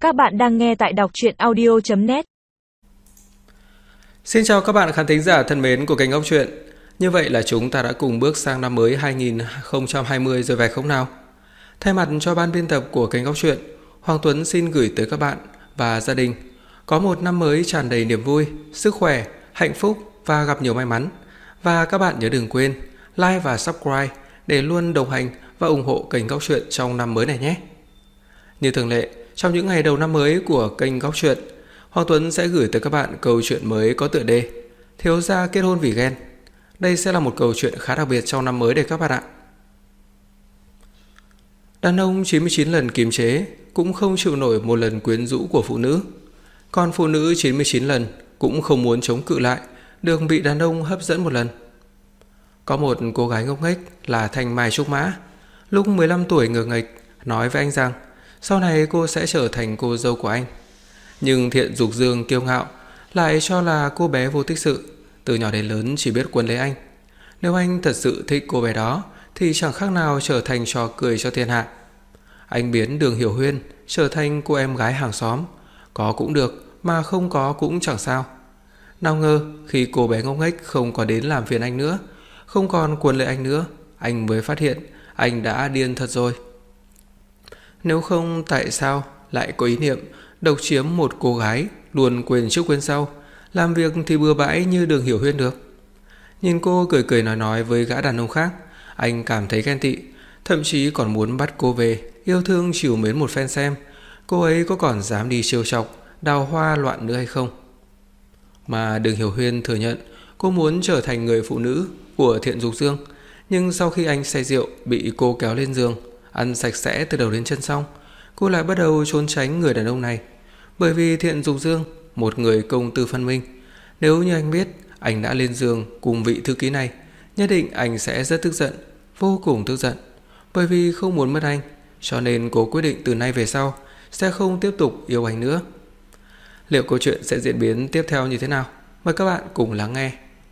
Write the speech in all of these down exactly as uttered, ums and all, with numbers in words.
Các bạn đang nghe tại đọc truyện audio chấm net. Xin chào các bạn khán thính giả thân mến của kênh Ngốc Truyện. Như vậy là chúng ta đã cùng bước sang năm mới hai không hai không rồi phải không nào? Thay mặt cho ban biên tập của kênh Ngốc Truyện, Hoàng Tuấn xin gửi tới các bạn và gia đình có một năm mới tràn đầy niềm vui, sức khỏe, hạnh phúc và gặp nhiều may mắn. Và các bạn nhớ đừng quên like và subscribe để luôn đồng hành và ủng hộ kênh Ngốc Truyện trong năm mới này nhé. Như thường lệ, trong những ngày đầu năm mới của kênh Ngốc Truyện, Hoàng Tuấn sẽ gửi tới các bạn câu chuyện mới có tựa đề Thiếu gia kết hôn vì ghen. Đây sẽ là một câu chuyện khá đặc biệt trong năm mới đây các bạn ạ. Đàn ông chín mươi chín lần kiềm chế cũng không chịu nổi một lần quyến rũ của phụ nữ, còn phụ nữ chín mươi chín lần cũng không muốn chống cự lại được bị đàn ông hấp dẫn một lần. Có một cô gái ngốc nghếch là Thanh Mai Trúc Mã, lúc mười lăm tuổi ngờ nghệch nói với anh rằng sau này cô sẽ trở thành cô dâu của anh. Nhưng Thiện Dục Dương kiêu ngạo lại cho là cô bé vô tích sự, từ nhỏ đến lớn chỉ biết quấn lấy anh. Nếu anh thật sự thích cô bé đó thì chẳng khác nào trở thành trò cười cho thiên hạ. Anh biến Đường Hiểu Huyên trở thành cô em gái hàng xóm, có cũng được mà không có cũng chẳng sao. Nào ngờ khi cô bé ngốc nghếch không có đến làm phiền anh nữa, không còn quấn lấy anh nữa, anh mới phát hiện anh đã điên thật rồi. Nếu không tại sao lại có ý niệm độc chiếm một cô gái luôn quên trước quên sau, làm việc thì bừa bãi như Đường Hiểu Huyên được. Nhìn cô cười cười nói nói với gã đàn ông khác, anh cảm thấy ghen tị, thậm chí còn muốn bắt cô về yêu thương chiều mến một phen xem cô ấy có còn dám đi trêu chọc, đào hoa loạn nữa hay không. Mà Đường Hiểu Huyên thừa nhận cô muốn trở thành người phụ nữ của Thiện Dục Dương, nhưng sau khi anh say rượu bị cô kéo lên giường, ăn sạch sẽ từ đầu đến chân xong, cô lại bắt đầu trốn tránh người đàn ông này. Bởi vì Thiện Dục Dương, một người công tư phân minh, nếu như anh biết anh đã lên giường cùng vị thư ký này, nhất định anh sẽ rất tức giận, vô cùng tức giận. Bởi vì không muốn mất anh, cho nên cô quyết định từ nay về sau sẽ không tiếp tục yêu anh nữa. Liệu câu chuyện sẽ diễn biến tiếp theo như thế nào? Mời các bạn cùng lắng nghe.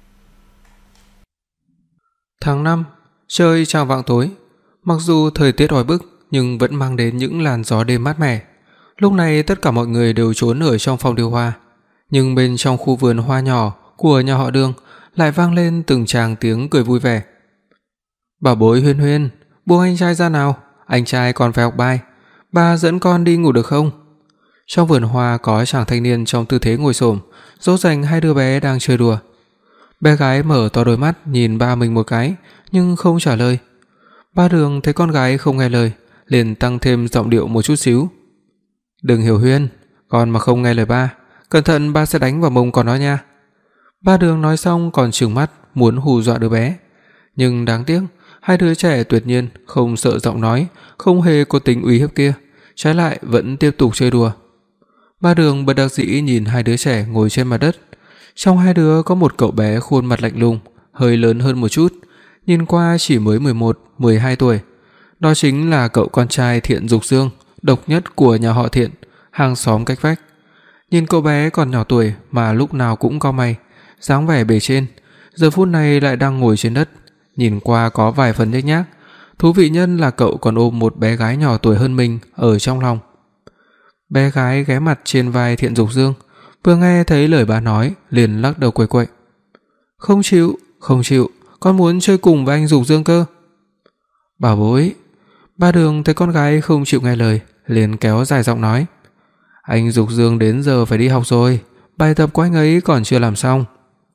Tháng năm, trời chạng vạng tối. Mặc dù thời tiết oi bức nhưng vẫn mang đến những làn gió đêm mát mẻ. Lúc này tất cả mọi người đều trốn ở trong phòng điều hòa, nhưng bên trong khu vườn hoa nhỏ của nhà họ Đường lại vang lên từng tràng tiếng cười vui vẻ. "Bảo bối Huyên Huyên, buông anh trai ra nào, anh trai còn phải học bài, ba dẫn con đi ngủ được không?" Trong vườn hoa có chàng thanh niên trong tư thế ngồi xổm, dỗ dành hai đứa bé đang chơi đùa. Bé gái mở to đôi mắt nhìn ba mình một cái nhưng không trả lời. Ba Đường thấy con gái không nghe lời, liền tăng thêm giọng điệu một chút xíu. "Đừng Hiểu Huyên, con mà không nghe lời ba, cẩn thận ba sẽ đánh vào mông con đó nha." Ba Đường nói xong còn trừng mắt muốn hù dọa đứa bé, nhưng đáng tiếc hai đứa trẻ tuyệt nhiên không sợ giọng nói, không hề có tính uy hiếp kia, trái lại vẫn tiếp tục chơi đùa. Ba Đường bất đắc dĩ nhìn hai đứa trẻ ngồi trên mặt đất. Trong hai đứa có một cậu bé khuôn mặt lạnh lùng, hơi lớn hơn một chút, nhìn qua chỉ mới mười một, mười hai tuổi. Đó chính là cậu con trai Thiện Dục Dương, độc nhất của nhà họ Thiện, hàng xóm cách vách. Nhìn cậu bé còn nhỏ tuổi mà lúc nào cũng cau mày, dáng vẻ bề trên, giờ phút này lại đang ngồi trên đất, nhìn qua có vài phần nhếch nhác. Thú vị nhân là cậu còn ôm một bé gái nhỏ tuổi hơn mình ở trong lòng. Bé gái ghé mặt trên vai Thiện Dục Dương, vừa nghe thấy lời bà nói liền lắc đầu quậy quậy. "Không chịu, không chịu, con muốn chơi cùng với anh Dục Dương cơ." "Bảo bối." Ba Đường thấy con gái không chịu nghe lời, liền kéo dài giọng nói. "Anh Dục Dương đến giờ phải đi học rồi, bài tập của anh ấy còn chưa làm xong."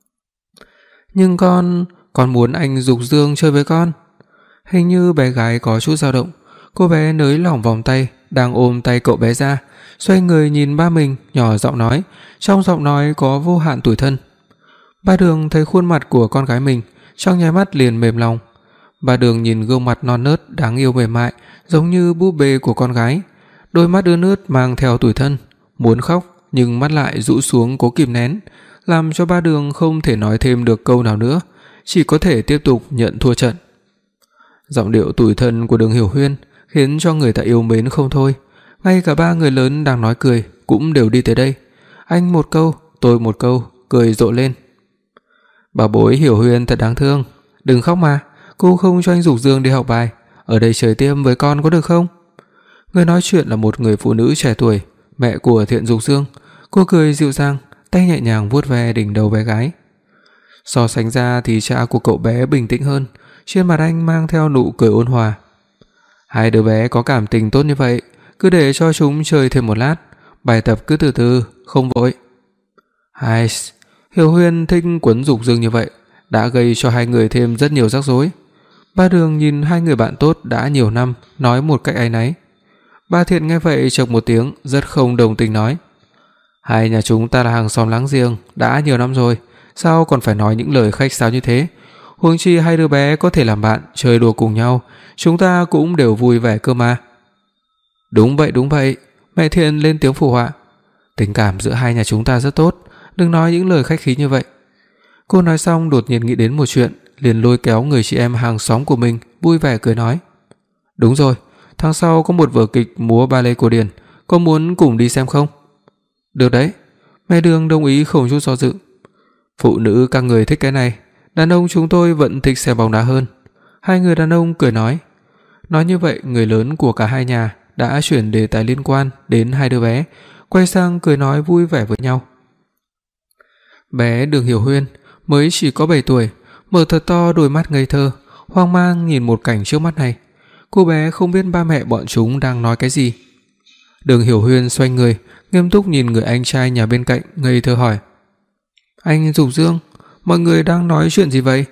"Nhưng con, con muốn anh Dục Dương chơi với con." Hình như bé gái có chút dao động, cô bé nới lỏng vòng tay đang ôm tay cậu bé ra, xoay người nhìn ba mình, nhỏ giọng nói, trong giọng nói có vô hạn tủi thân. Ba Đường thấy khuôn mặt của con gái mình, trong nháy mắt liền mềm lòng. Ba Đường nhìn gương mặt non nớt đáng yêu mềm mại, giống như búp bê của con gái, đôi mắt ươn ướt mang theo tủi thân, muốn khóc nhưng mắt lại rũ xuống cố kìm nén, làm cho Ba Đường không thể nói thêm được câu nào nữa, chỉ có thể tiếp tục nhận thua trận. Giọng điệu tủi thân của Đường Hiểu Huyên khiến cho người ta yêu mến không thôi. Ngay cả ba người lớn đang nói cười cũng đều đi tới đây. Anh một câu, tôi một câu, cười rộ lên. "Bảo bối Hiểu Huyên thật đáng thương, đừng khóc mà, cô không cho anh Dục Dương đi học bài, ở đây chơi tiêm với con có được không?" Người nói chuyện là một người phụ nữ trẻ tuổi, mẹ của Thiện Dục Dương. Cô cười dịu dàng, tay nhẹ nhàng vuốt ve đỉnh đầu bé gái. So sánh ra thì cha của cậu bé bình tĩnh hơn, trên mặt anh mang theo nụ cười ôn hòa. Hai đứa bé có cảm tình tốt như vậy, cứ để cho chúng chơi thêm một lát, bài tập cứ từ từ, không vội. Hai, Hiểu Huyên thích quấn Dục Dương như vậy, đã gây cho hai người thêm rất nhiều rắc rối. Ba Đường nhìn hai người bạn tốt đã nhiều năm, nói một cách áy náy. Ba Thiện nghe vậy chộc một tiếng, rất không đồng tình nói: Hai nhà chúng ta là hàng xóm láng giềng, đã nhiều năm rồi, sao còn phải nói những lời khách sáo như thế? Huống chi hai đứa bé có thể làm bạn, chơi đùa cùng nhau, chúng ta cũng đều vui vẻ cơ mà. Đúng vậy, đúng vậy, mẹ Thiện lên tiếng phụ họa. Tình cảm giữa hai nhà chúng ta rất tốt, đừng nói những lời khách khí như vậy. Cô nói xong đột nhiên nghĩ đến một chuyện, liền lôi kéo người chị em hàng xóm của mình, vui vẻ cười nói: Đúng rồi, tháng sau có một vở kịch múa ballet cổ điển, có muốn cùng đi xem không? Được đấy, mẹ Đường đồng ý không chút do dự. Phụ nữ các người thích cái này, đàn ông chúng tôi vẫn thích xem bóng đá hơn. Hai người đàn ông cười nói. Nói như vậy, người lớn của cả hai nhà đã chuyển đề tài liên quan đến hai đứa bé, quay sang cười nói vui vẻ với nhau. Bé Đường Hiểu Huyên mới chỉ có bảy tuổi, mở thật to đôi mắt ngây thơ, hoang mang nhìn một cảnh trước mắt này. Cô bé không biết ba mẹ bọn chúng đang nói cái gì. Đường Hiểu Huyên xoay người, nghiêm túc nhìn người anh trai nhà bên cạnh, ngây thơ hỏi: Anh Dục Dương, mọi người đang nói chuyện gì vậy?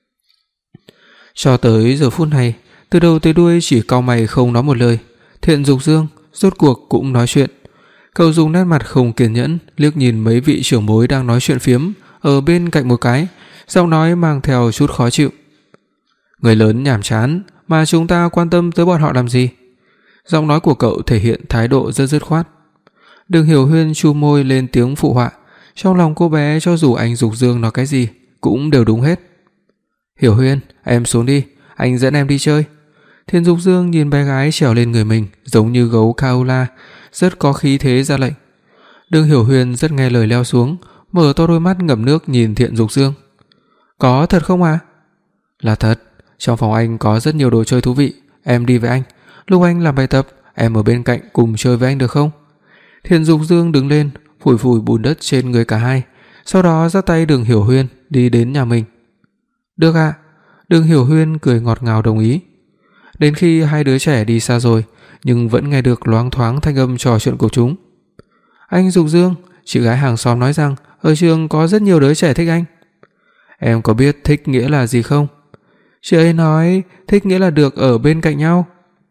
Cho tới giờ phút này, từ đầu tới đuôi chỉ cau mày không nói một lời. Thiện Dục Dương rốt cuộc cũng nói chuyện. Cậu dùng nét mặt không kiên nhẫn liếc nhìn mấy vị trưởng bối đang nói chuyện phiếm ở bên cạnh một cái, giọng nói mang theo chút khó chịu. Người lớn nhàm chán mà chúng ta quan tâm tới bọn họ làm gì? Giọng nói của cậu thể hiện thái độ rất dứt khoát. Đường Hiểu Huyên chu môi lên tiếng phụ họa, trong lòng cô bé cho dù anh Dục Dương nói cái gì cũng đều đúng hết. Hiểu Huyên, em xuống đi, anh dẫn em đi chơi. Thiên Dục Dương nhìn bé gái trèo lên người mình giống như gấu Kaula, rất có khí thế ra lệnh. Đường Hiểu Huyên rất nghe lời leo xuống, mở to đôi mắt ngập nước nhìn Thiện Dục Dương. Có thật không à? Là thật, trong phòng anh có rất nhiều đồ chơi thú vị, em đi với anh. Lúc anh làm bài tập, em ở bên cạnh cùng chơi với anh được không? Thiện Dục Dương đứng lên, phủi phủi bùn đất trên người cả hai, sau đó dắt tay Đường Hiểu Huyên đi đến nhà mình. Được ạ. À? Đường Hiểu Huyên cười ngọt ngào đồng ý. Đến khi hai đứa trẻ đi xa rồi, nhưng vẫn nghe được loáng thoáng thanh âm trò chuyện của chúng. Anh Dục Dương, chị gái hàng xóm nói rằng ở trường có rất nhiều đứa trẻ thích anh. Em có biết thích nghĩa là gì không? Chị ấy nói thích nghĩa là được ở bên cạnh nhau.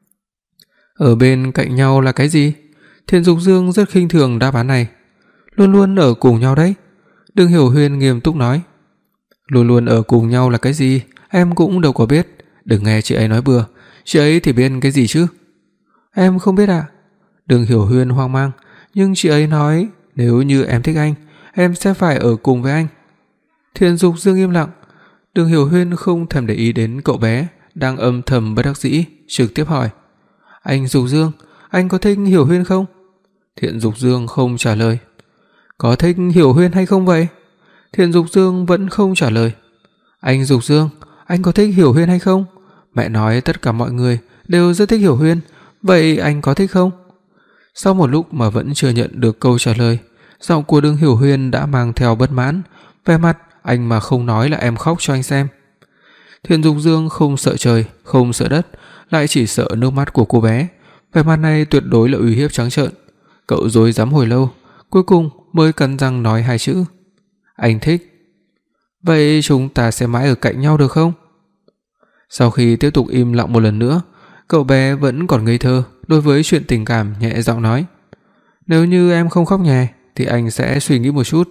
Ở bên cạnh nhau là cái gì? Thiện Dục Dương rất khinh thường đáp án này. Luôn luôn ở cùng nhau đấy. Đường Hiểu Huyên nghiêm túc nói. Luôn luôn ở cùng nhau là cái gì? Em cũng đâu có biết. Đừng nghe chị ấy nói bừa. Chị ấy thì biết cái gì chứ? Em không biết ạ. À? Đường Hiểu Huyên hoang mang. Nhưng chị ấy nói nếu như em thích anh, em sẽ phải ở cùng với anh. Thiện Dục Dương im lặng. Đường Hiểu Huyên không thèm để ý đến cậu bé đang âm thầm bất đắc dĩ, trực tiếp hỏi: Anh Dục Dương, anh có thích Hiểu Huyên không? Thiện Dục Dương không trả lời. Có thích Hiểu Huyên hay không vậy? Thiện Dục Dương vẫn không trả lời. Anh Dục Dương, anh có thích Hiểu Huyên hay không? Mẹ nói tất cả mọi người đều rất thích Hiểu Huyên, vậy anh có thích không? Sau một lúc mà vẫn chưa nhận được câu trả lời, giọng của Đường Hiểu Huyên đã mang theo bất mãn, vẻ mặt anh mà không nói là em khóc cho anh xem. Thiện Dục Dương không sợ trời, không sợ đất, lại chỉ sợ nước mắt của cô bé. Vẻ mặt này tuyệt đối là uy hiếp trắng trợn. Cậu rối rắm hồi lâu, cuối cùng mới cắn răng nói hai chữ: Anh thích. Vậy chúng ta sẽ mãi ở cạnh nhau được không? Sau khi tiếp tục im lặng một lần nữa, cậu bé vẫn còn ngây thơ đối với chuyện tình cảm, nhẹ giọng nói: Nếu như em không khóc nhè thì anh sẽ suy nghĩ một chút.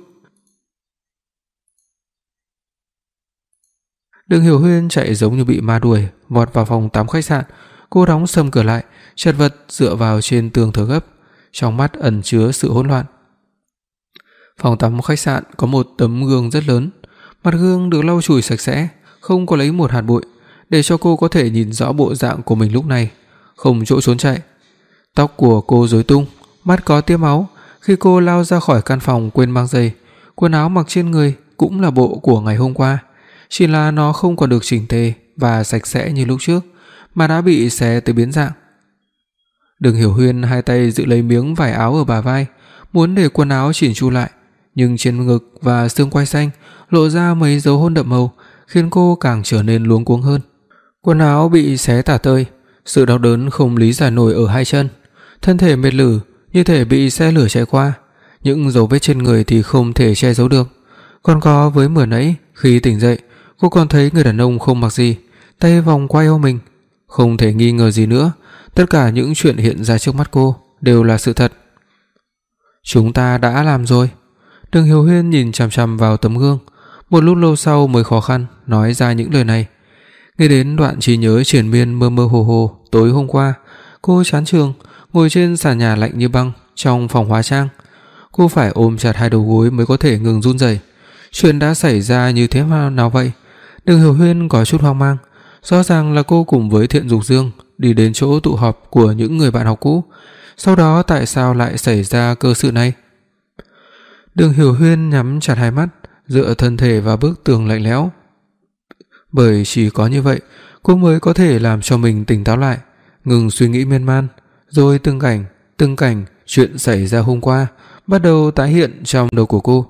Đường Hiểu Huyên chạy giống như bị ma đuổi, vọt vào phòng tắm khách sạn. Cô đóng sầm cửa lại, chật vật dựa vào trên tường thở gấp, trong mắt ẩn chứa sự hỗn loạn. Phòng tắm khách sạn có một tấm gương rất lớn, mặt gương được lau chùi sạch sẽ, không có lấy một hạt bụi, để cho cô có thể nhìn rõ bộ dạng của mình lúc này, không chỗ trốn chạy. Tóc của cô rối tung, mắt có tia máu. Khi cô lao ra khỏi căn phòng quên mang giày, quần áo mặc trên người cũng là bộ của ngày hôm qua, chỉ là nó không còn được chỉnh tề và sạch sẽ như lúc trước, mà đã bị xé tới biến dạng. Đường Hiểu Huyên hai tay giữ lấy miếng vải áo ở bả vai, muốn để quần áo chỉn chu lại, nhưng trên ngực và xương quai xanh lộ ra mấy dấu hôn đậm màu, khiến cô càng trở nên luống cuống hơn. Quần áo bị xé tả tơi, sự đau đớn không lý giải nổi ở hai chân, thân thể mệt lử như thể bị xe lửa chạy qua, những dấu vết trên người thì không thể che giấu được. Còn có với vừa nãy khi tỉnh dậy, cô còn thấy người đàn ông không mặc gì, tay vòng qua eo mình. Không thể nghi ngờ gì nữa, tất cả những chuyện hiện ra trước mắt cô đều là sự thật. Chúng ta đã làm rồi. Đường Hiểu Huyên nhìn chằm chằm vào tấm gương, một lúc lâu sau mới khó khăn nói ra những lời này. Nghe đến đoạn trí nhớ triền miên mơ mơ hồ hồ tối hôm qua, cô chán chường ngồi trên sàn nhà lạnh như băng trong phòng hóa trang. Cô phải ôm chặt hai đầu gối mới có thể ngừng run rẩy. Chuyện đã xảy ra như thế nào vậy? Đường Hiểu Huyên có chút hoang mang. Rõ ràng là cô cùng với Thiện Dục Dương đi đến chỗ tụ họp của những người bạn học cũ, sau đó tại sao lại xảy ra cơ sự này? Đường Hiểu Huyên nhắm chặt hai mắt, dựa thân thể vào bức tường lạnh lẽo. Bởi chỉ có như vậy, cô mới có thể làm cho mình tỉnh táo lại, ngừng suy nghĩ miên man, rồi từng cảnh, từng cảnh chuyện xảy ra hôm qua bắt đầu tái hiện trong đầu của cô.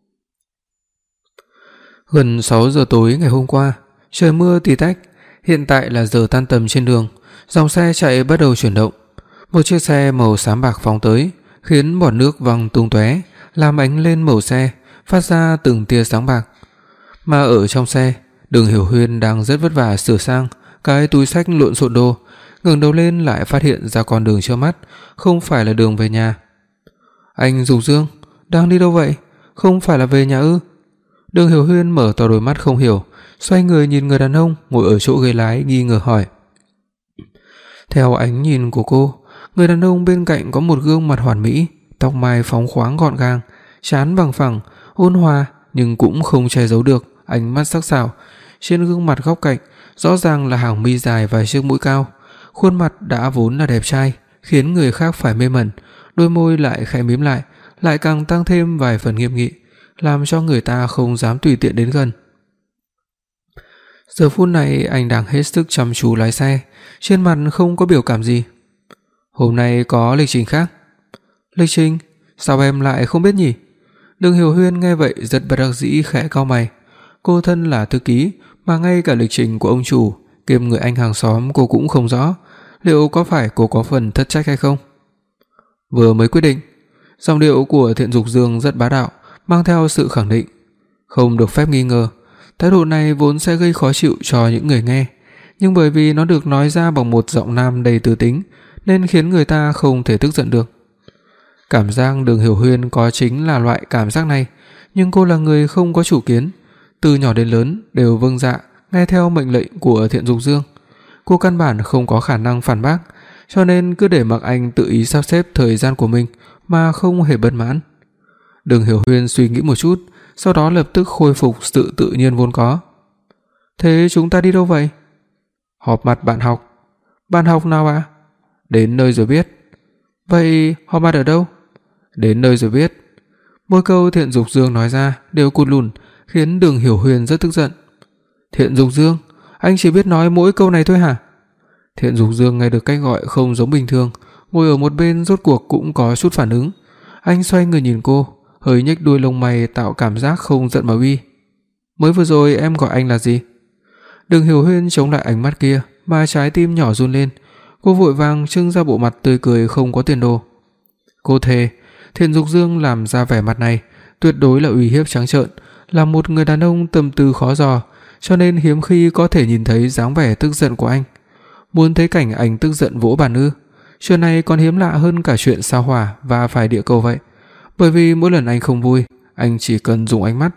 Gần sáu giờ tối ngày hôm qua, trời mưa tí tách, hiện tại là giờ tan tầm trên đường, dòng xe chạy bắt đầu chuyển động. Một chiếc xe màu xám bạc phóng tới, khiến bọt nước văng tung tóe, làm ánh lên màu xe, phát ra từng tia sáng bạc. Mà ở trong xe, Đường Hiểu Huyên đang rất vất vả sửa sang cái túi xách lộn xộn đồ, ngẩng đầu lên lại phát hiện ra con đường trước mắt không phải là đường về nhà. Anh Dục Dương, đang đi đâu vậy? Không phải là về nhà ư? Đường Hiểu Huyên mở to đôi mắt không hiểu, xoay người nhìn người đàn ông ngồi ở chỗ ghế lái nghi ngờ hỏi. Theo ánh nhìn của cô, người đàn ông bên cạnh có một gương mặt hoàn mỹ, tóc mai phóng khoáng gọn gàng, trán bằng phẳng, ôn hòa nhưng cũng không che giấu được ánh mắt sắc sảo. Trên gương mặt góc cạnh rõ ràng là hàng mi dài và chiếc mũi cao. Khuôn mặt đã vốn là đẹp trai, khiến người khác phải mê mẩn, đôi môi lại khẽ mím lại, lại càng tăng thêm vài phần nghiêm nghị, làm cho người ta không dám tùy tiện đến gần. Giờ phút này anh đang hết sức chăm chú lái xe, trên mặt không có biểu cảm gì. Hôm nay có lịch trình khác. Lịch trình? Sao em lại không biết nhỉ? Đường Hiểu Huyên nghe vậy rất bất đắc dĩ khẽ cau mày. Cô thân là thư ký mà ngay cả lịch trình của ông chủ kiêm người anh hàng xóm cô cũng không rõ, liệu có phải cô có phần thất trách hay không? Vừa mới quyết định. Giọng điệu của Thiện Dục Dương rất bá đạo, mang theo sự khẳng định, không được phép nghi ngờ. Thái độ này vốn sẽ gây khó chịu cho những người nghe, nhưng bởi vì nó được nói ra bằng một giọng nam đầy tư tính nên khiến người ta không thể tức giận được. Cảm giác Đường Hiểu Huyên có chính là loại cảm giác này, nhưng cô là người không có chủ kiến, từ nhỏ đến lớn đều vâng dạ nghe theo mệnh lệnh của Thiện Dục Dương. Cô căn bản không có khả năng phản bác, cho nên cứ để mặc anh tự ý sắp xếp thời gian của mình mà không hề bất mãn. Đường Hiểu Huyên suy nghĩ một chút, sau đó lập tức khôi phục sự tự nhiên vốn có. Thế chúng ta đi đâu vậy? Họp mặt bạn học. Bạn học nào ạ? À? Đến nơi rồi biết. Vậy họp mặt ở đâu? Đến nơi rồi biết. Mỗi câu Thiện Dục Dương nói ra đều cụt lùn, khiến Đường Hiểu Huyên rất tức giận. Thiện Dục Dương, anh chỉ biết nói mỗi câu này thôi hả? Thiện Dục Dương nghe được cách gọi không giống bình thường, ngồi ở một bên rốt cuộc cũng có chút phản ứng. Anh xoay người nhìn cô, hơi nhếch đuôi lông mày tạo cảm giác không giận mà uy. Mới vừa rồi em gọi anh là gì? Đường Hiểu Huyên chống lại ánh mắt kia mà trái tim nhỏ run lên. Cô vội vàng trưng ra bộ mặt tươi cười không có tiền đồ. Cô thề, Thiện Dục Dương làm ra vẻ mặt này tuyệt đối là uy hiếp trắng trợn, là một người đàn ông tâm tư khó dò, cho nên hiếm khi có thể nhìn thấy dáng vẻ tức giận của anh. Muốn thấy cảnh anh tức giận vỗ bàn ư? Chuyện này còn hiếm lạ hơn cả chuyện sao hỏa và phải địa cầu vậy. Bởi vì mỗi lần anh không vui, anh chỉ cần dùng ánh mắt.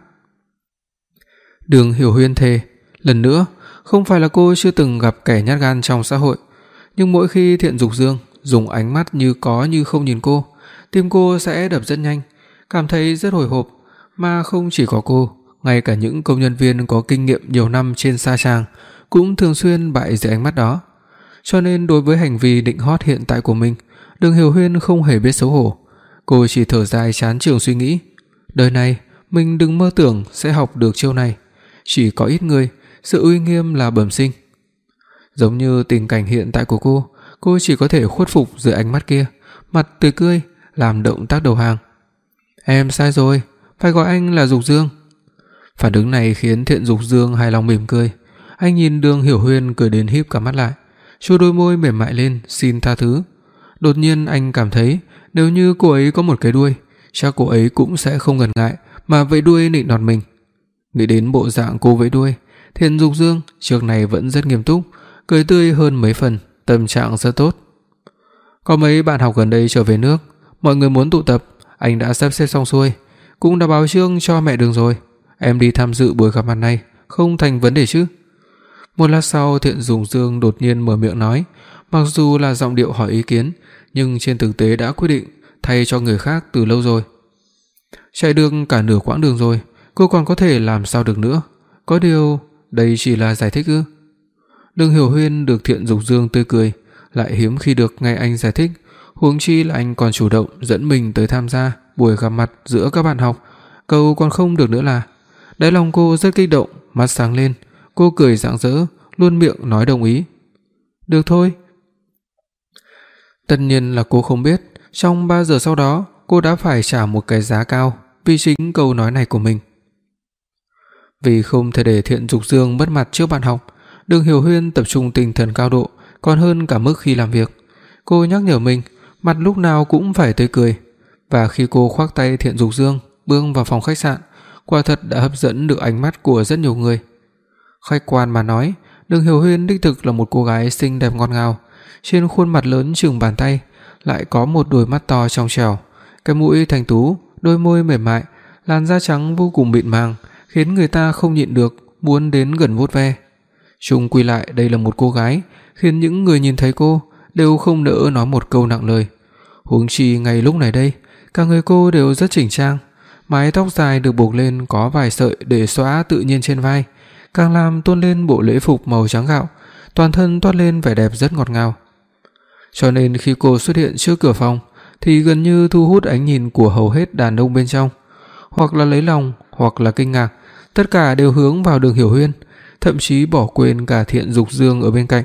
Đường Hiểu Huyên thề, lần nữa, không phải là cô chưa từng gặp kẻ nhát gan trong xã hội, nhưng mỗi khi Thiện Dục Dương dùng ánh mắt như có như không nhìn cô, tim cô sẽ đập rất nhanh, cảm thấy rất hồi hộp. Mà không chỉ có cô, ngay cả những công nhân viên có kinh nghiệm nhiều năm trên sa tràng cũng thường xuyên bại dưới ánh mắt đó. Cho nên đối với hành vi định hót hiện tại của mình, Đường Hiểu Huyên không hề biết xấu hổ. Cô chỉ thở dài chán chường suy nghĩ, đời này mình đừng mơ tưởng sẽ học được chiêu này, chỉ có ít người sự uy nghiêm là bẩm sinh. Giống như tình cảnh hiện tại của cô, cô chỉ có thể khuất phục dưới ánh mắt kia, mặt tươi cười, làm động tác đầu hàng. "Em sai rồi, phải gọi anh là Dục Dương." Phản ứng này khiến Thiện Dục Dương hài lòng mỉm cười. Anh nhìn Đường Hiểu Huyên cười đến híp cả mắt lại, chu đôi môi mềm mại lên xin tha thứ. Đột nhiên anh cảm thấy nếu như cô ấy có một cái đuôi, chắc cô ấy cũng sẽ không ngần ngại mà vẫy đuôi nịnh nọt mình. Nghĩ đến bộ dạng cô vẫy đuôi, Thiện Dục Dương trước này vẫn rất nghiêm túc, cười tươi hơn mấy phần, tâm trạng rất tốt. Có mấy bạn học gần đây trở về nước, mọi người muốn tụ tập, anh đã sắp xếp xong xuôi, cũng đã báo trước cho mẹ Đường rồi. Em đi tham dự buổi gặp mặt này, không thành vấn đề chứ? Một lát sau, Thiện Dục Dương đột nhiên mở miệng nói, mặc dù là giọng điệu hỏi ý kiến, nhưng trên thực tế đã quyết định thay cho người khác từ lâu rồi. Chạy được cả nửa quãng đường rồi, cô còn có thể làm sao được nữa? Có điều, đây chỉ là giải thích ư? Đường Hiểu Huyên được Thiện Dục Dương tươi cười, lại hiếm khi được nghe anh giải thích, huống chi là anh còn chủ động dẫn mình tới tham gia buổi gặp mặt giữa các bạn học, câu còn không được nữa là. Đáy lòng cô rất kích động, mắt sáng lên, cô cười rạng rỡ, luôn miệng nói đồng ý. Được thôi. Tất nhiên là cô không biết, trong ba giờ sau đó, cô đã phải trả một cái giá cao vì chính câu nói này của mình. Vì không thể để Thiện Dục Dương mất mặt trước bạn học, Đường Hiểu Huyên tập trung tinh thần cao độ, còn hơn cả mức khi làm việc. Cô nhắc nhở mình, mặt lúc nào cũng phải tươi cười, và khi cô khoác tay Thiện Dục Dương bước vào phòng khách sạn, quả thật đã hấp dẫn được ánh mắt của rất nhiều người. Khách quan mà nói, Đường Hiểu Huyên đích thực là một cô gái xinh đẹp ngọt ngào, trên khuôn mặt lớn chừng bàn tay, lại có một đôi mắt to trong trẻo, cái mũi thanh tú, đôi môi mềm mại, làn da trắng vô cùng mịn màng, khiến người ta không nhịn được muốn đến gần vuốt ve. Chung quy lại đây là một cô gái, khiến những người nhìn thấy cô đều không nỡ nói một câu nặng lời. Huống chi ngay lúc này đây, cả người cô đều rất chỉnh trang, mái tóc dài được buộc lên có vài sợi để xõa tự nhiên trên vai, càng làm tôn lên bộ lễ phục màu trắng gạo, toàn thân toát lên vẻ đẹp rất ngọt ngào. Cho nên khi cô xuất hiện trước cửa phòng thì gần như thu hút ánh nhìn của hầu hết đàn ông bên trong, hoặc là lấy lòng, hoặc là kinh ngạc, tất cả đều hướng vào Đường Hiểu Huyên, thậm chí bỏ quên cả Thiện Dục Dương ở bên cạnh.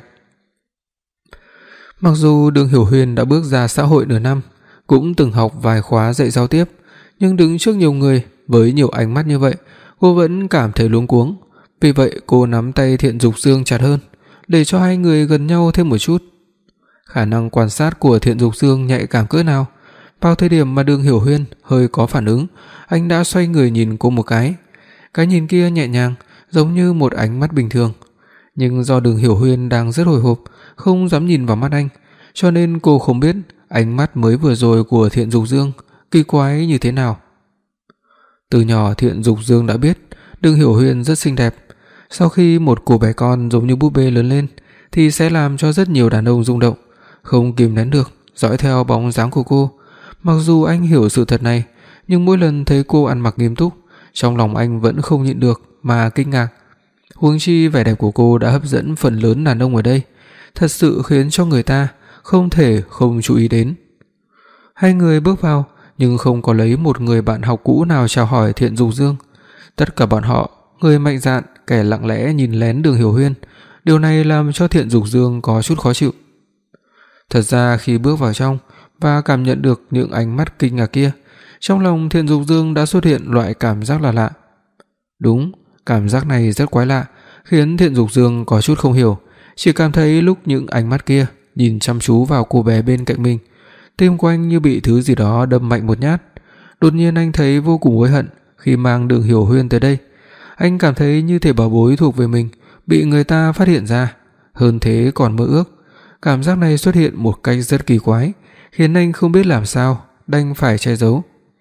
Mặc dù Đường Hiểu Huyên đã bước ra xã hội nửa năm, cũng từng học vài khóa dạy giao tiếp, nhưng đứng trước nhiều người với nhiều ánh mắt như vậy, cô vẫn cảm thấy luống cuống. Vì vậy cô nắm tay Thiện Dục Dương chặt hơn, để cho hai người gần nhau thêm một chút. Khả năng quan sát của Thiện Dục Dương nhạy cảm cỡ nào, vào thời điểm mà Đường Hiểu Huyên hơi có phản ứng, anh đã xoay người nhìn cô một cái. Cái nhìn kia nhẹ nhàng, giống như một ánh mắt bình thường, nhưng do Đường Hiểu Huyên đang rất hồi hộp, không dám nhìn vào mắt anh, cho nên cô không biết ánh mắt mới vừa rồi của Thiện Dục Dương kỳ quái như thế nào. Từ nhỏ Thiện Dục Dương đã biết Đường Hiểu Huyên rất xinh đẹp. Sau khi một cô bé con giống như búp bê lớn lên thì sẽ làm cho rất nhiều đàn ông rung động, không kìm nén được dõi theo bóng dáng của cô. Mặc dù anh hiểu sự thật này, nhưng mỗi lần thấy cô ăn mặc nghiêm túc, trong lòng anh vẫn không nhịn được mà kinh ngạc. Huống chi vẻ đẹp của cô đã hấp dẫn phần lớn đàn ông ở đây, thật sự khiến cho người ta không thể không chú ý đến. Hai người bước vào, nhưng không có lấy một người bạn học cũ nào chào hỏi Thiện Dục Dương. Tất cả bọn họ, người mạnh dạn, kẻ lặng lẽ nhìn lén Đường Hiểu Huyên. Điều này làm cho Thiện Dục Dương có chút khó chịu. Thật ra khi bước vào trong và cảm nhận được những ánh mắt kinh ngạc kia, trong lòng Thiện Dục Dương đã xuất hiện loại cảm giác lạ lạ. Đúng, cảm giác này rất quái lạ, khiến Thiện Dục Dương có chút không hiểu, chỉ cảm thấy lúc những ánh mắt kia nhìn chăm chú vào cô bé bên cạnh mình, tim của anh như bị thứ gì đó đâm mạnh một nhát. Đột nhiên anh thấy vô cùng hối hận khi mang Đường Hiểu Huyên tới đây. Anh cảm thấy như thể bảo bối thuộc về mình bị người ta phát hiện ra, hơn thế còn mơ ước. Cảm giác này xuất hiện một cách rất kỳ quái, khiến anh không biết làm sao, đành phải che giấu.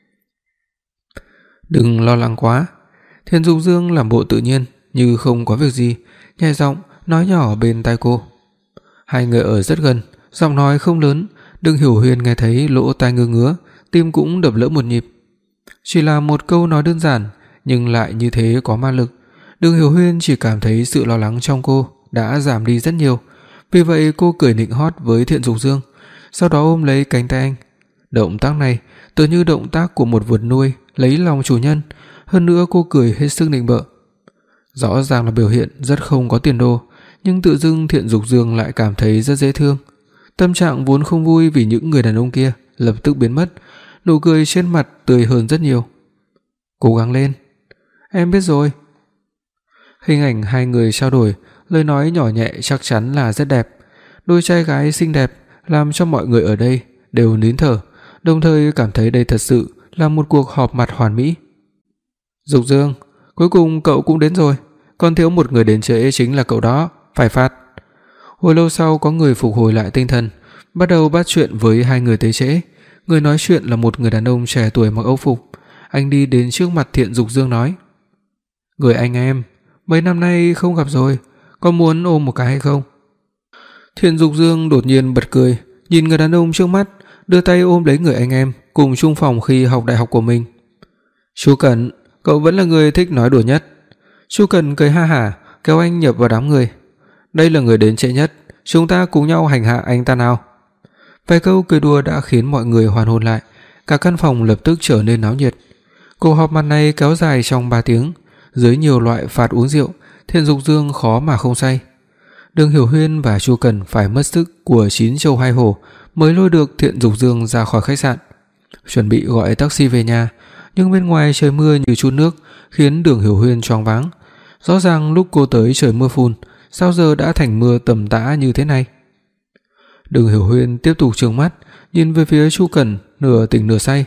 Đừng lo lắng quá. Thiện Dục Dương làm bộ tự nhiên như không có việc gì, nhẹ giọng nói nhỏ bên tai cô. Hai người ở rất gần, giọng nói không lớn, Đường Hiểu Huyên nghe thấy lỗ tai ngứa ngứa, tim cũng đập lỡ một nhịp. Chỉ là một câu nói đơn giản, nhưng lại như thế có ma lực. Đường Hiểu Huyên chỉ cảm thấy sự lo lắng trong cô đã giảm đi rất nhiều. Vì vậy cô cười nịnh hót với Thiện Dục Dương, sau đó ôm lấy cánh tay anh. Động tác này tựa như động tác của một vật nuôi lấy lòng chủ nhân, hơn nữa cô cười hết sức nịnh bợ. Rõ ràng là biểu hiện rất không có tiền đồ, nhưng tự dưng Thiện Dục Dương lại cảm thấy rất dễ thương. Tâm trạng vốn không vui vì những người đàn ông kia lập tức biến mất, nụ cười trên mặt tươi hơn rất nhiều. Cố gắng lên, em biết rồi. Hình ảnh hai người trao đổi, lời nói nhỏ nhẹ chắc chắn là rất đẹp. Đôi trai gái xinh đẹp làm cho mọi người ở đây đều nín thở, đồng thời cảm thấy đây thật sự là một cuộc họp mặt hoàn mỹ. Dục Dương, cuối cùng cậu cũng đến rồi, còn thiếu một người đến trễ chính là cậu đó, phải phạt. Hồi lâu sau có người phục hồi lại tinh thần, bắt đầu bắt chuyện với hai người tới trễ. Người nói chuyện là một người đàn ông trẻ tuổi mặc âu phục. Anh đi đến trước mặt Thiện Dục Dương nói: "Người anh em, mấy năm nay không gặp rồi, có muốn ôm một cái hay không?" Thiện Dục Dương đột nhiên bật cười, nhìn người đàn ông trước mắt, đưa tay ôm lấy người anh em cùng chung phòng khi học đại học của mình. "Chu Cẩn, cậu vẫn là người thích nói đùa nhất." Chu Cẩn cười ha hả, kéo anh nhập vào đám người. "Đây là người đến trễ nhất, chúng ta cùng nhau hành hạ anh ta nào." Vài câu cười đùa đã khiến mọi người hoàn hồn lại, cả căn phòng lập tức trở nên náo nhiệt. Cuộc họp mặt này kéo dài trong ba tiếng, dưới nhiều loại phạt uống rượu, Thiện Dục Dương khó mà không say. Đường Hiểu Huyên và Chu Cẩn phải mất sức của chín châu hai hổ mới lôi được Thiện Dục Dương ra khỏi khách sạn, chuẩn bị gọi taxi về nhà, nhưng bên ngoài trời mưa như trút nước, khiến Đường Hiểu Huyên choáng váng. Rõ ràng lúc cô tới trời mưa phùn, sao giờ đã thành mưa tầm tã như thế này? Đường Hiểu Huyên tiếp tục trừng mắt, nhìn về phía Chu Cẩn, nửa tỉnh nửa say.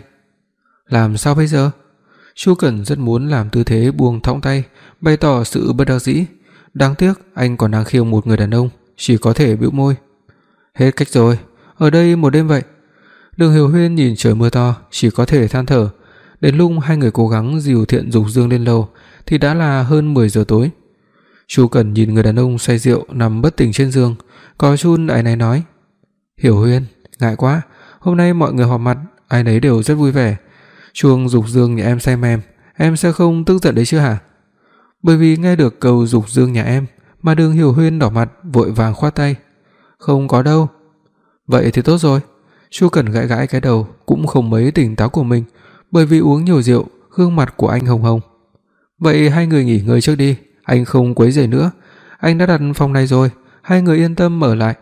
"Làm sao bây giờ?" Chu Cẩn rất muốn làm tư thế buông thõng tay, bày tỏ sự bất đắc dĩ. Đáng tiếc anh còn đang khiêu một người đàn ông, chỉ có thể bĩu môi. "Hết cách rồi, ở đây một đêm vậy." Đường Hiểu Huyên nhìn trời mưa to, chỉ có thể than thở. Đến lúc hai người cố gắng dìu Thiện Dục Dương lên lầu thì đã là hơn mười giờ tối. Chu Cẩn nhìn người đàn ông say rượu nằm bất tỉnh trên giường, có chút áy náy nói: "Hiểu Huyên, ngại quá, hôm nay mọi người họp mặt, ai nấy đều rất vui vẻ. Chuông Dục Dương nhà em say mềm, em sẽ không tức giận đấy chứ hả?" Bởi vì nghe được câu Dục Dương nhà em mà Đường Hiểu Huyên đỏ mặt vội vàng khoát tay: "Không có đâu." "Vậy thì tốt rồi." Chu Cẩn gãi gãi cái đầu cũng không mấy tỉnh táo của mình, bởi vì uống nhiều rượu, gương mặt của anh hồng hồng. "Vậy hai người nghỉ ngơi trước đi, anh không quấy rầy nữa. Anh đã đặt phòng này rồi, hai người yên tâm ở lại."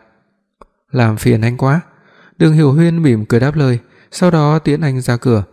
"Làm phiền anh quá." Đường Hiểu Huyên mỉm cười đáp lời, sau đó tiễn anh ra cửa.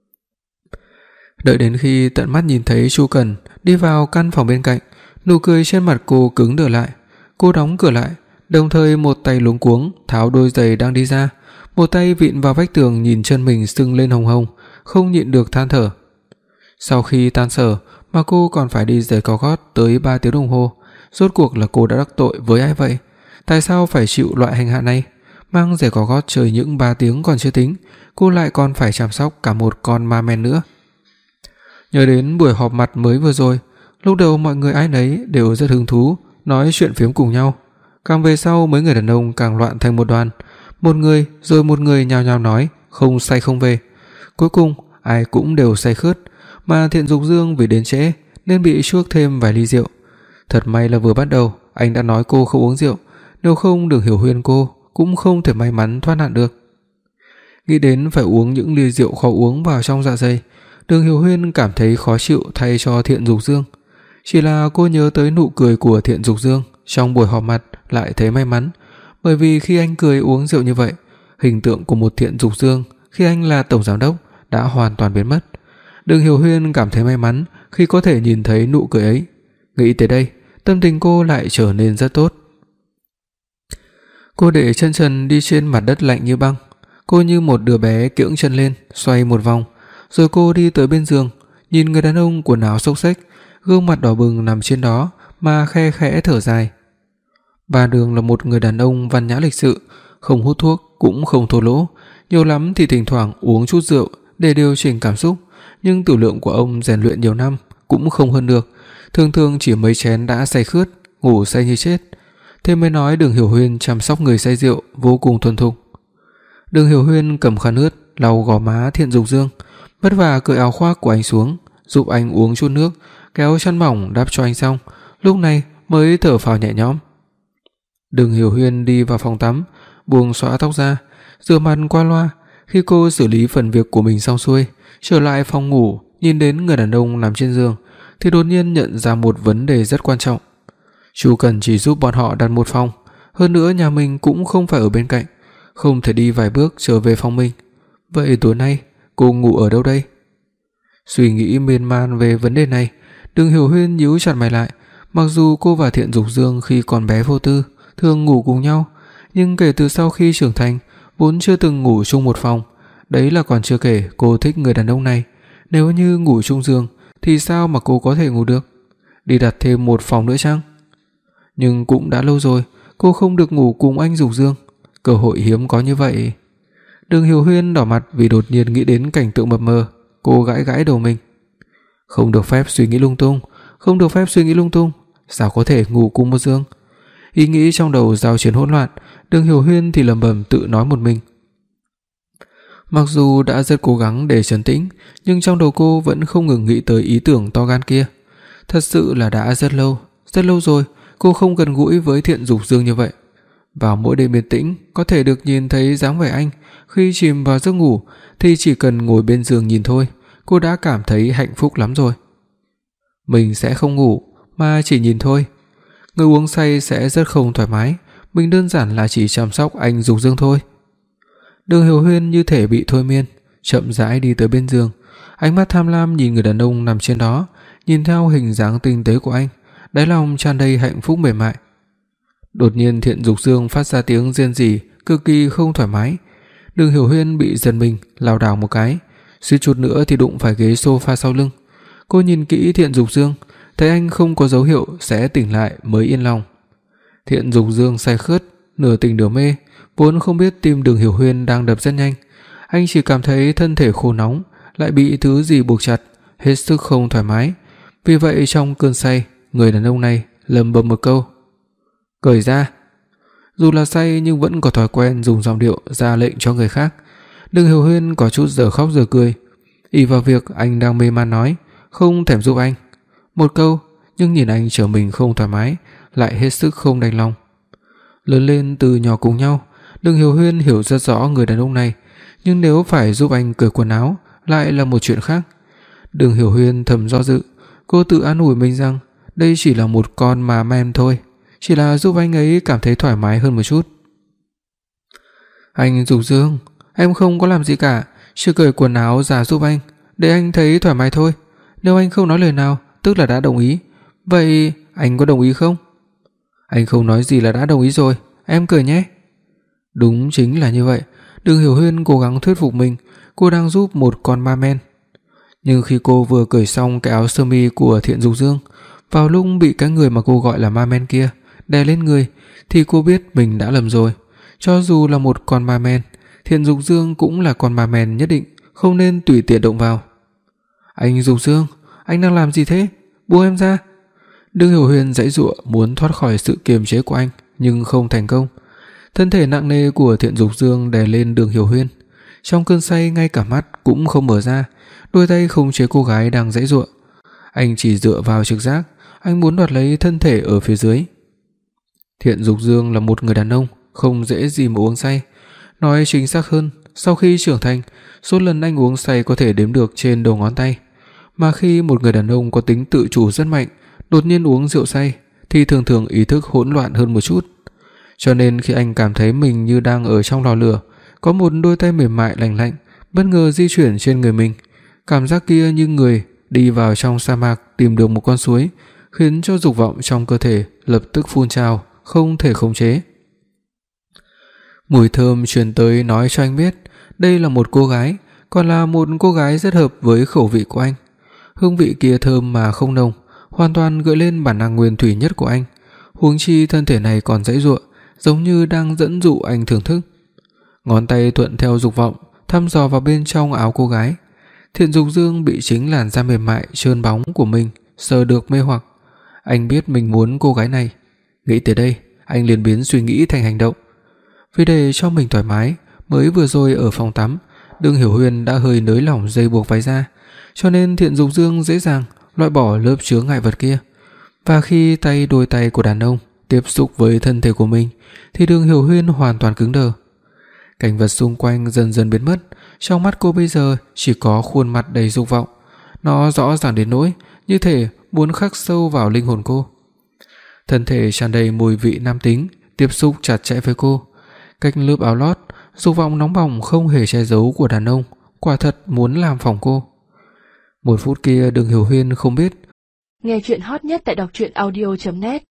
Đợi đến khi tận mắt nhìn thấy Chu Cẩn đi vào căn phòng bên cạnh, nụ cười trên mặt cô cứng đờ lại. Cô đóng cửa lại, đồng thời một tay luống cuống tháo đôi giày đang đi ra, một tay vịn vào vách tường nhìn chân mình sưng lên hồng hồng, không nhịn được than thở. Sau khi tan sở mà cô còn phải đi giày cao gót tới ba tiếng đồng hồ, rốt cuộc là cô đã đắc tội với ai vậy? Tại sao phải chịu loại hành hạ này? Mang giày cao gót chơi những ba tiếng còn chưa tính, cô lại còn phải chăm sóc cả một con ma men nữa. Nhớ đến buổi họp mặt mới vừa rồi, lúc đầu mọi người ai nấy đều rất hứng thú, nói chuyện phiếm cùng nhau. Càng về sau mấy người đàn ông càng loạn thành một đoàn, một người rồi một người nhao nhao nói không say không về. Cuối cùng ai cũng đều say khướt, mà Thiện Dục Dương vì đến trễ nên bị chuốc thêm vài ly rượu. Thật may là vừa bắt đầu anh đã nói cô không uống rượu, nếu không Đường Hiểu Huyên cô cũng không thể may mắn thoát nạn được. Nghĩ đến phải uống những ly rượu khó uống vào trong dạ dày, Đường Hiểu Huyên cảm thấy khó chịu thay cho Thiện Dục Dương. Chỉ là cô nhớ tới nụ cười của Thiện Dục Dương trong buổi họp mặt lại thấy may mắn, bởi vì khi anh cười uống rượu như vậy, hình tượng của một Thiện Dục Dương khi anh là tổng giám đốc đã hoàn toàn biến mất. Đường Hiểu Huyên cảm thấy may mắn khi có thể nhìn thấy nụ cười ấy. Nghĩ tới đây, tâm tình cô lại trở nên rất tốt. Cô để chân trần đi trên mặt đất lạnh như băng, cô như một đứa bé kiễng chân lên, xoay một vòng, rồi cô đi tới bên giường, nhìn người đàn ông quần áo xốc xếch, gương mặt đỏ bừng nằm trên đó mà khe khẽ thở dài. Bà Đường là một người đàn ông văn nhã lịch sự, không hút thuốc cũng không thô lỗ, nhiều lắm thì thỉnh thoảng uống chút rượu để điều chỉnh cảm xúc, nhưng tử lượng của ông rèn luyện nhiều năm cũng không hơn được, thường thường chỉ mấy chén đã say khướt, ngủ say như chết. Thế mới nói Đường Hiểu Huyên chăm sóc người say rượu vô cùng thuần thục. Đường Hiểu Huyên cầm khăn ướt lau gò má Thiện Dục Dương, vất vả cởi áo khoác của anh xuống, giúp anh uống chút nước, kéo chăn mỏng đắp cho anh xong, lúc này mới thở phào nhẹ nhõm. Đường Hiểu Huyên đi vào phòng tắm, buông xõa tóc ra, rửa mặt qua loa. Khi cô xử lý phần việc của mình xong xuôi, trở lại phòng ngủ, nhìn đến người đàn ông nằm trên giường thì đột nhiên nhận ra một vấn đề rất quan trọng. Chu Cần chỉ giúp bọn họ đặt một phòng, hơn nữa nhà mình cũng không phải ở bên cạnh, không thể đi vài bước trở về phòng mình. Vậy tối nay cô ngủ ở đâu đây? Suy nghĩ miên man về vấn đề này, Đường Hiểu Huyên nhíu chặt mày lại. Mặc dù cô và Thiện Dục Dương khi còn bé vô tư thường ngủ cùng nhau, nhưng kể từ sau khi trưởng thành vốn chưa từng ngủ chung một phòng. Đấy là còn chưa kể cô thích người đàn ông này, nếu như ngủ chung giường thì sao mà cô có thể ngủ được? Đi đặt thêm một phòng nữa chăng? Nhưng cũng đã lâu rồi cô không được ngủ cùng anh Dục Dương, cơ hội hiếm có như vậy. Đường Hiểu Huyên đỏ mặt vì đột nhiên nghĩ đến cảnh tượng mập mờ, cô gãi gãi đầu mình. Không được phép suy nghĩ lung tung, không được phép suy nghĩ lung tung, sao có thể ngủ cùng một giường? Ý nghĩ trong đầu giao chiến hỗn loạn, Đường Hiểu Huyên thì lẩm bẩm tự nói một mình. Mặc dù đã rất cố gắng để trấn tĩnh, nhưng trong đầu cô vẫn không ngừng nghĩ tới ý tưởng to gan kia. Thật sự là đã rất lâu, rất lâu rồi cô không gần gũi với Thiện Dục Dương như vậy. Vào mỗi đêm yên tĩnh, có thể được nhìn thấy dáng vẻ anh, khi chìm vào giấc ngủ thì chỉ cần ngồi bên giường nhìn thôi, cô đã cảm thấy hạnh phúc lắm rồi. Mình sẽ không ngủ, mà chỉ nhìn thôi. Người uống say sẽ rất không thoải mái, mình đơn giản là chỉ chăm sóc anh Dục Dương thôi. Đường Hiểu Huyên như thể bị thôi miên, chậm rãi đi tới bên giường, ánh mắt tham lam nhìn người đàn ông nằm trên đó, nhìn theo hình dáng tinh tế của anh, đáy lòng tràn đầy hạnh phúc mềm mại. Đột nhiên Thiện Dục Dương phát ra tiếng rên rỉ cực kỳ không thoải mái. Đường Hiểu Huyên bị giật mình, lảo đảo một cái, suýt chút nữa thì đụng phải ghế sofa sau lưng. Cô nhìn kỹ Thiện Dục Dương, thấy anh không có dấu hiệu sẽ tỉnh lại mới yên lòng. Thiện Dục Dương say khướt, nửa tỉnh nửa mê, vốn không biết tim Đường Hiểu Huyên đang đập rất nhanh. Anh chỉ cảm thấy thân thể khô nóng, lại bị thứ gì buộc chặt, hết sức không thoải mái. Vì vậy trong cơn say, người đàn ông này lẩm bẩm một câu: "Cởi ra." Dù là say nhưng vẫn có thói quen dùng giọng điệu ra lệnh cho người khác. Đường Hiểu Huyên có chút giờ khóc giờ cười, ỷ vào việc anh đang mê man nói, không thèm giúp anh. Một câu, nhưng nhìn anh trở mình không thoải mái, lại hết sức không đành lòng. Lớn lên từ nhỏ cùng nhau, Đường Hiểu Huyên hiểu rất rõ người đàn ông này, nhưng nếu phải giúp anh cởi quần áo lại là một chuyện khác. Đường Hiểu Huyên thầm do dự, cô tự an ủi mình rằng đây chỉ là một con mà men thôi, chỉ là giúp anh ấy cảm thấy thoải mái hơn một chút. "Anh Dục Dương, em không có làm gì cả, chỉ cởi quần áo ra giúp anh, để anh thấy thoải mái thôi. Nếu anh không nói lời nào, tức là đã đồng ý. Vậy anh có đồng ý không?" "Anh không nói gì là đã đồng ý rồi, em cởi nhé." Đúng chính là như vậy, Đường Hiểu Huyên cố gắng thuyết phục mình, cô đang giúp một con ma men. Nhưng khi cô vừa cởi xong cái áo sơ mi của Thiện Dục Dương, vào lúc bị cái người mà cô gọi là ma men kia đè lên người, thì cô biết mình đã lầm rồi. Cho dù là một con ma men, Thiện Dục Dương cũng là con ma men nhất định, không nên tùy tiện động vào. "Anh Dục Dương, anh đang làm gì thế? Buông em ra." Đường Hiểu Huyên giãy giụa muốn thoát khỏi sự kiềm chế của anh, nhưng không thành công. Thân thể nặng nề của Thiện Dục Dương đè lên Đường Hiểu Huyên. Trong cơn say ngay cả mắt cũng không mở ra, đôi tay khống chế cô gái đang giãy giụa. Anh chỉ dựa vào trực giác, anh muốn đoạt lấy thân thể ở phía dưới. Thiện Dục Dương là một người đàn ông không dễ gì mà uống say. Nói chính xác hơn, sau khi trưởng thành, số lần anh uống say có thể đếm được trên đầu ngón tay. Mà khi một người đàn ông có tính tự chủ rất mạnh, đột nhiên uống rượu say thì thường thường ý thức hỗn loạn hơn một chút. Cho nên khi anh cảm thấy mình như đang ở trong lò lửa, có một đôi tay mềm mại lành lạnh bất ngờ di chuyển trên người mình, cảm giác kia như người đi vào trong sa mạc tìm được một con suối, khiến cho dục vọng trong cơ thể lập tức phun trào, không thể khống chế. Mùi thơm truyền tới nói cho anh biết đây là một cô gái, còn là một cô gái rất hợp với khẩu vị của anh. Hương vị kia thơm mà không nồng, hoàn toàn gợi lên bản năng nguyên thủy nhất của anh. Huống chi thân thể này còn giãy giụa, giống như đang dẫn dụ anh thưởng thức. Ngón tay thuận theo dục vọng thăm dò vào bên trong áo cô gái. Thiện Dục Dương bị chính làn da mềm mại trơn bóng của mình sờ được mê hoặc. Anh biết mình muốn cô gái này. Nghĩ tới đây, anh liền biến suy nghĩ thành hành động. Vì để cho mình thoải mái, mới vừa rồi ở phòng tắm, Đường Hiểu Huyên đã hơi nới lỏng dây buộc váy ra, cho nên Thiện Dục Dương dễ dàng loại bỏ lớp chướng ngại vật kia. Và khi tay đôi tay của đàn ông tiếp xúc với thân thể của mình, thì Đường Hiểu Huyên hoàn toàn cứng đờ. Cảnh vật xung quanh dần dần biến mất, trong mắt cô bây giờ chỉ có khuôn mặt đầy dục vọng. Nó rõ ràng đến nỗi như thể muốn khắc sâu vào linh hồn cô. Thân thể tràn đầy mùi vị nam tính tiếp xúc chặt chẽ với cô. Cách lớp áo lót Dục vọng nóng bỏng không hề che giấu của đàn ông quả thật muốn làm phỏng cô. Một phút kia Đường Hiểu Huyên không biết. Nghe truyện hot nhất tại đọc truyện audio chấm net